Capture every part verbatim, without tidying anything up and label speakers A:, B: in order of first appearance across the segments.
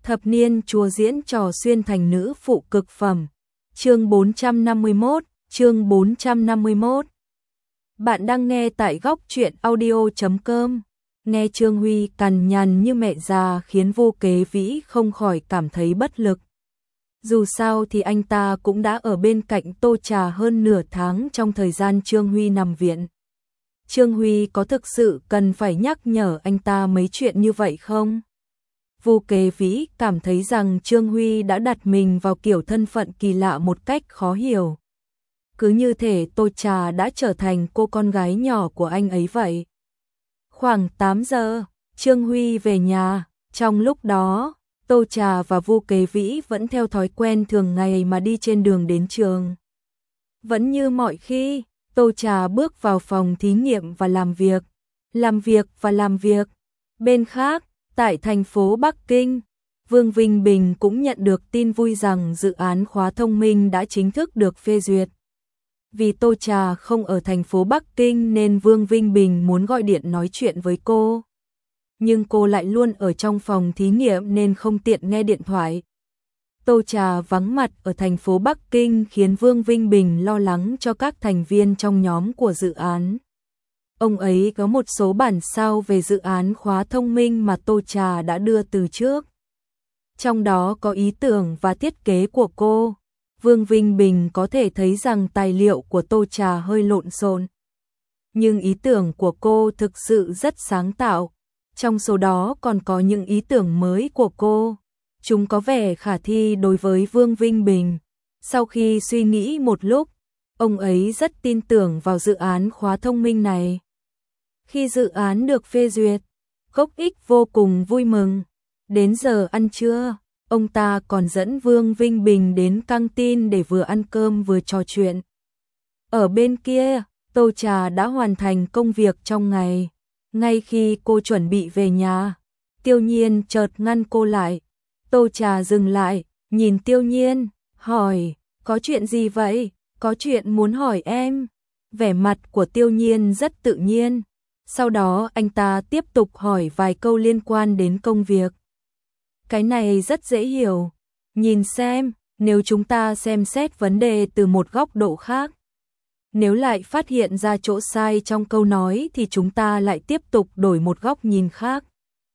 A: Thập niên chùa diễn trò xuyên thành nữ phụ cực phẩm. Chương bốn trăm năm mươi mốt, chương bốn trăm năm mươi mốt. Bạn đang nghe tại góc truyện audio chấm com. Nghe Trương Huy cằn nhằn như mẹ già khiến Vô Kế Vĩ không khỏi cảm thấy bất lực. Dù sao thì anh ta cũng đã ở bên cạnh Tô Trà hơn nửa tháng trong thời gian Trương Huy nằm viện. Trương Huy có thực sự cần phải nhắc nhở anh ta mấy chuyện như vậy không? Vô Kế Vĩ cảm thấy rằng Trương Huy đã đặt mình vào kiểu thân phận kỳ lạ một cách khó hiểu. Cứ như thể Tô Trà đã trở thành cô con gái nhỏ của anh ấy vậy. Khoảng tám giờ, Trương Huy về nhà. Trong lúc đó, Tô Trà và Vô Kế Vĩ vẫn theo thói quen thường ngày mà đi trên đường đến trường. Vẫn như mọi khi, Tô Trà bước vào phòng thí nghiệm và làm việc. Làm việc và làm việc. Bên khác, tại thành phố Bắc Kinh, Vương Vinh Bình cũng nhận được tin vui rằng dự án khóa thông minh đã chính thức được phê duyệt. Vì Tô Trà không ở thành phố Bắc Kinh nên Vương Vinh Bình muốn gọi điện nói chuyện với cô. Nhưng cô lại luôn ở trong phòng thí nghiệm nên không tiện nghe điện thoại. Tô Trà vắng mặt ở thành phố Bắc Kinh khiến Vương Vinh Bình lo lắng cho các thành viên trong nhóm của dự án. Ông ấy có một số bản sao về dự án khóa thông minh mà Tô Trà đã đưa từ trước. Trong đó có ý tưởng và thiết kế của cô. Vương Vinh Bình có thể thấy rằng tài liệu của Tô Trà hơi lộn xộn. Nhưng ý tưởng của cô thực sự rất sáng tạo. Trong số đó còn có những ý tưởng mới của cô. Chúng có vẻ khả thi đối với Vương Vinh Bình. Sau khi suy nghĩ một lúc, ông ấy rất tin tưởng vào dự án khóa thông minh này. Khi dự án được phê duyệt, Gốc Ích vô cùng vui mừng. Đến giờ ăn trưa, ông ta còn dẫn Vương Vinh Bình đến căng tin để vừa ăn cơm vừa trò chuyện. Ở bên kia, Tô Trà đã hoàn thành công việc trong ngày. Ngay khi cô chuẩn bị về nhà, Tiêu Nhiên chợt ngăn cô lại. Tô Trà dừng lại, nhìn Tiêu Nhiên, hỏi, có chuyện gì vậy? Có chuyện muốn hỏi em. Vẻ mặt của Tiêu Nhiên rất tự nhiên. Sau đó anh ta tiếp tục hỏi vài câu liên quan đến công việc. Cái này rất dễ hiểu. Nhìn xem, nếu chúng ta xem xét vấn đề từ một góc độ khác. Nếu lại phát hiện ra chỗ sai trong câu nói thì chúng ta lại tiếp tục đổi một góc nhìn khác.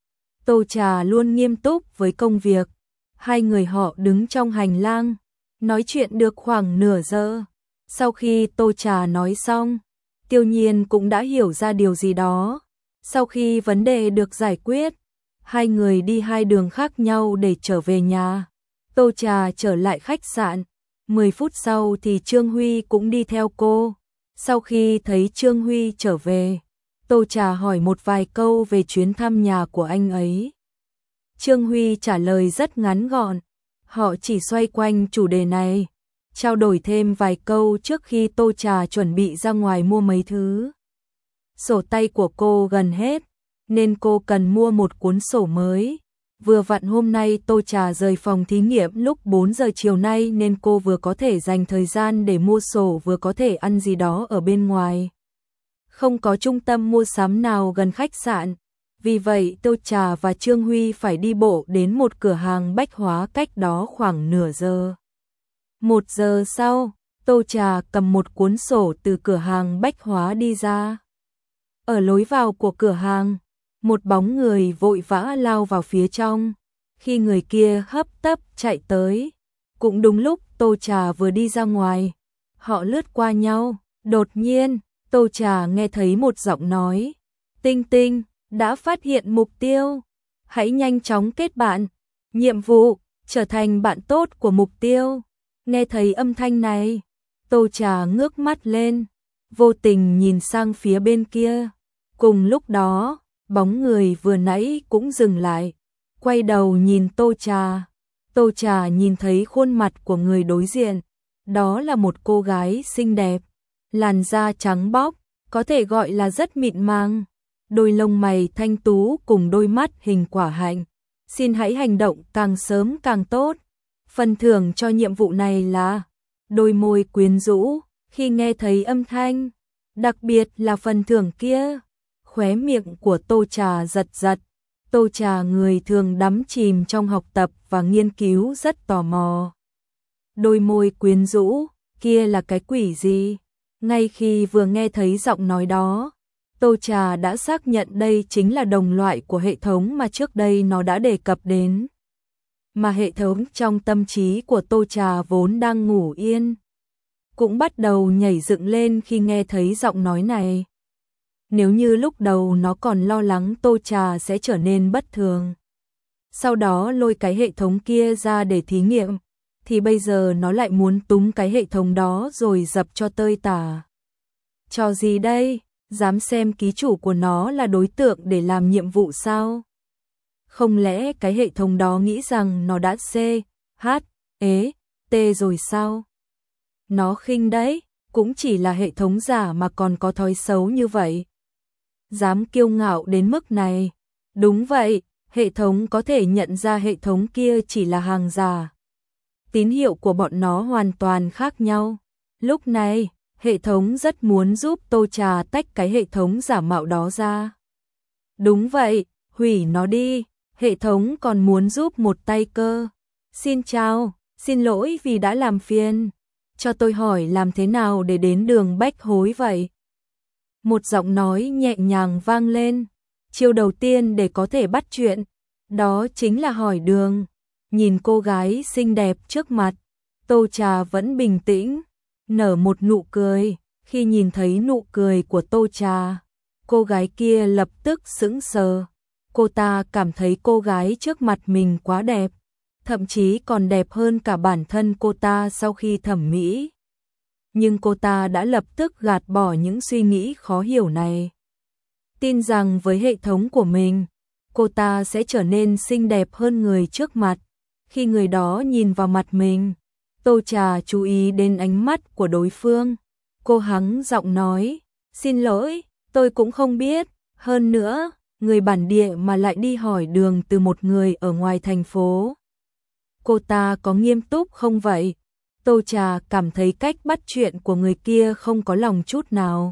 A: Tô Trà luôn nghiêm túc với công việc. Hai người họ đứng trong hành lang, nói chuyện được khoảng nửa giờ. Sau khi Tô Trà nói xong, Tiêu Nhiên cũng đã hiểu ra điều gì đó. Sau khi vấn đề được giải quyết, hai người đi hai đường khác nhau để trở về nhà. Tô Trà trở lại khách sạn. Mười phút sau thì Trương Huy cũng đi theo cô. Sau khi thấy Trương Huy trở về, Tô Trà hỏi một vài câu về chuyến thăm nhà của anh ấy. Trương Huy trả lời rất ngắn gọn. Họ chỉ xoay quanh chủ đề này, trao đổi thêm vài câu trước khi Tô Trà chuẩn bị ra ngoài mua mấy thứ. Sổ tay của cô gần hết, nên cô cần mua một cuốn sổ mới. Vừa vặn hôm nay Tô Trà rời phòng thí nghiệm lúc bốn giờ chiều nay nên cô vừa có thể dành thời gian để mua sổ vừa có thể ăn gì đó ở bên ngoài. Không có trung tâm mua sắm nào gần khách sạn. Vì vậy Tô Trà và Trương Huy phải đi bộ đến một cửa hàng bách hóa cách đó khoảng nửa giờ. Một giờ sau, Tô Trà cầm một cuốn sổ từ cửa hàng bách hóa đi ra. Ở lối vào của cửa hàng, một bóng người vội vã lao vào phía trong. Khi người kia hấp tấp chạy tới, cũng đúng lúc Tô Trà vừa đi ra ngoài. Họ lướt qua nhau, đột nhiên, Tô Trà nghe thấy một giọng nói. Tinh Tinh, đã phát hiện mục tiêu. Hãy nhanh chóng kết bạn. Nhiệm vụ, trở thành bạn tốt của mục tiêu. Nghe thấy âm thanh này, Tô Trà ngước mắt lên, vô tình nhìn sang phía bên kia. Cùng lúc đó, bóng người vừa nãy cũng dừng lại, quay đầu nhìn Tô Trà. Tô Trà nhìn thấy khuôn mặt của người đối diện. Đó là một cô gái xinh đẹp, làn da trắng bóc, có thể gọi là rất mịn màng. Đôi lông mày thanh tú cùng đôi mắt hình quả hạnh. Xin hãy hành động càng sớm càng tốt. Phần thưởng cho nhiệm vụ này là đôi môi quyến rũ khi nghe thấy âm thanh, đặc biệt là phần thưởng kia. Khóe miệng của Tô Trà giật giật, Tô Trà người thường đắm chìm trong học tập và nghiên cứu rất tò mò. Đôi môi quyến rũ, kia là cái quỷ gì? Ngay khi vừa nghe thấy giọng nói đó, Tô Trà đã xác nhận đây chính là đồng loại của hệ thống mà trước đây nó đã đề cập đến. Mà hệ thống trong tâm trí của Tô Trà vốn đang ngủ yên, cũng bắt đầu nhảy dựng lên khi nghe thấy giọng nói này. Nếu như lúc đầu nó còn lo lắng Tô Trà sẽ trở nên bất thường, sau đó lôi cái hệ thống kia ra để thí nghiệm, thì bây giờ nó lại muốn túm cái hệ thống đó rồi dập cho tơi tả. Trò gì đây? Dám xem ký chủ của nó là đối tượng để làm nhiệm vụ sao? Không lẽ cái hệ thống đó nghĩ rằng nó đã C, H, E, T rồi sao? Nó khinh đấy, cũng chỉ là hệ thống giả mà còn có thói xấu như vậy. Dám kiêu ngạo đến mức này. Đúng vậy, hệ thống có thể nhận ra hệ thống kia chỉ là hàng giả. Tín hiệu của bọn nó hoàn toàn khác nhau. Lúc này, hệ thống rất muốn giúp Tô Trà tách cái hệ thống giả mạo đó ra. Đúng vậy, hủy nó đi, hệ thống còn muốn giúp một tay cơ. Xin chào, xin lỗi vì đã làm phiền. Cho tôi hỏi làm thế nào để đến đường Bách Hối vậy? Một giọng nói nhẹ nhàng vang lên. Chiêu đầu tiên để có thể bắt chuyện, đó chính là hỏi đường. Nhìn cô gái xinh đẹp trước mặt, Tô Trà vẫn bình tĩnh, nở một nụ cười. Khi nhìn thấy nụ cười của Tô Trà, cô gái kia lập tức sững sờ. Cô ta cảm thấy cô gái trước mặt mình quá đẹp, thậm chí còn đẹp hơn cả bản thân cô ta sau khi thẩm mỹ. Nhưng cô ta đã lập tức gạt bỏ những suy nghĩ khó hiểu này. Tin rằng với hệ thống của mình, cô ta sẽ trở nên xinh đẹp hơn người trước mặt. Khi người đó nhìn vào mặt mình, Tô Trà chú ý đến ánh mắt của đối phương. Cô hắng giọng nói, xin lỗi, tôi cũng không biết. Hơn nữa, người bản địa mà lại đi hỏi đường từ một người ở ngoài thành phố. Cô ta có nghiêm túc không vậy? Tô Trà cảm thấy cách bắt chuyện của người kia không có lòng chút nào.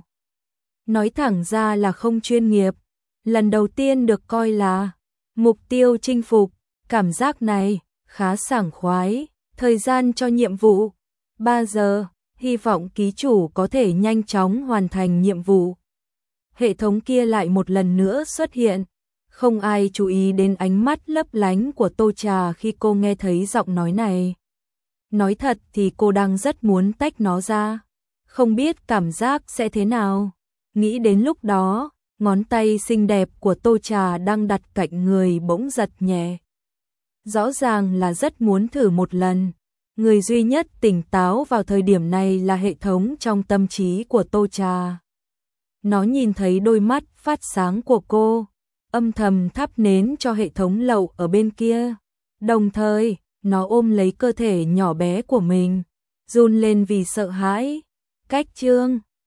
A: Nói thẳng ra là không chuyên nghiệp. Lần đầu tiên được coi là mục tiêu chinh phục. Cảm giác này khá sảng khoái. Thời gian cho nhiệm vụ ba giờ. Hy vọng ký chủ có thể nhanh chóng hoàn thành nhiệm vụ. Hệ thống kia lại một lần nữa xuất hiện. Không ai chú ý đến ánh mắt lấp lánh của Tô Trà khi cô nghe thấy giọng nói này. Nói thật thì cô đang rất muốn tách nó ra. Không biết cảm giác sẽ thế nào. Nghĩ đến lúc đó, ngón tay xinh đẹp của Tô Trà đang đặt cạnh người bỗng giật nhẹ. Rõ ràng là rất muốn thử một lần. Người duy nhất tỉnh táo vào thời điểm này là hệ thống trong tâm trí của Tô Trà. Nó nhìn thấy đôi mắt phát sáng của cô, âm thầm thắp nến cho hệ thống lậu ở bên kia. Đồng thời, nó ôm lấy cơ thể nhỏ bé của mình, run lên vì sợ hãi. Cách chương